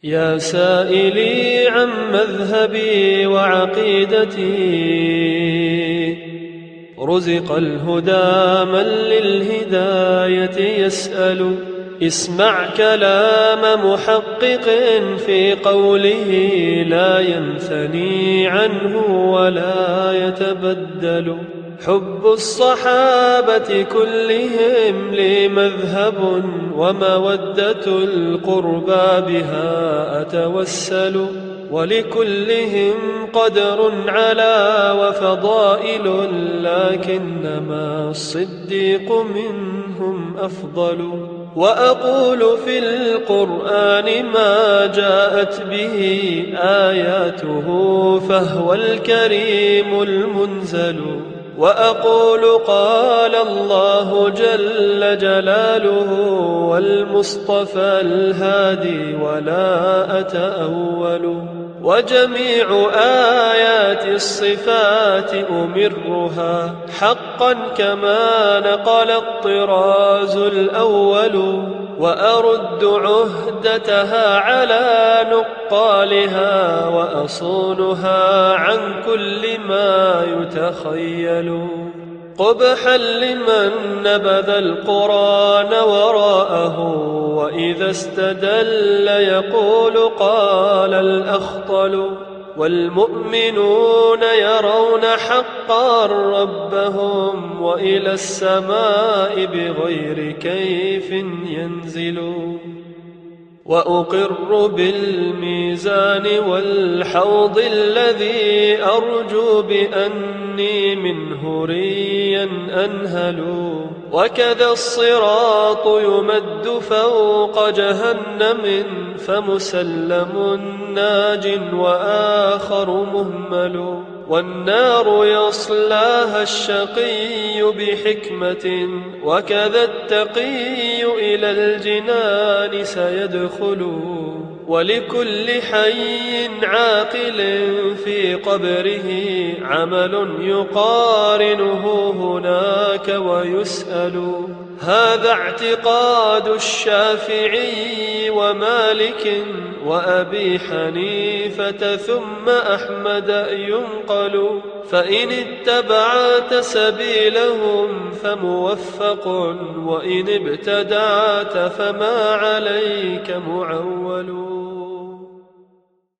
يا سائلي عن مذهبي وعقيدتي، رزق الهدى من للهداية يسأل. اسمع كلام محقق في قوله لا ينثني عنه ولا يتبدل. حب الصحابة كلهم لي مذهب، ومودة القربى بها أتوسل. ولكلهم قدر على وفضائل، لكنما الصديق منهم أفضل. وأقول في القرآن ما جاءت به آياته، فهو الكريم المنزل. وأقول قال الله جل جلاله، والمصطفى الهادي ولا أتأول. وجميع آيات الصفات أمرها حقا كما نقل الطراز الأول. وأرد عهدتها على نقالها، وأصونها عن كل ما يتخيل. قبحا لمن نبذ القرآن وراءه، وإذا استدل يقول قال الأخطل. والمؤمنون يرون حقا ربهم، وإلى السماء بغير كيف ينزلون. وأقر بالميزان والحوض الذي أرجو بأني منه ريا أنهل. وكذا الصراط يمد فوق جهنم، فمسلم ناج وآخر مهمل. والنار يصلاها الشقي بحكمة، وكذا التقي إلى الجنان سيدخل. ولكل حي عاقل في قبره عمل يقارنه هناك ويسأل. هذا اعتقاد الشافعي ومالك وأبي حنيفة ثم أحمد ينقل. فإن اتبعت سبيلهم فموفق، وإن ابتدعت فما عليك معول.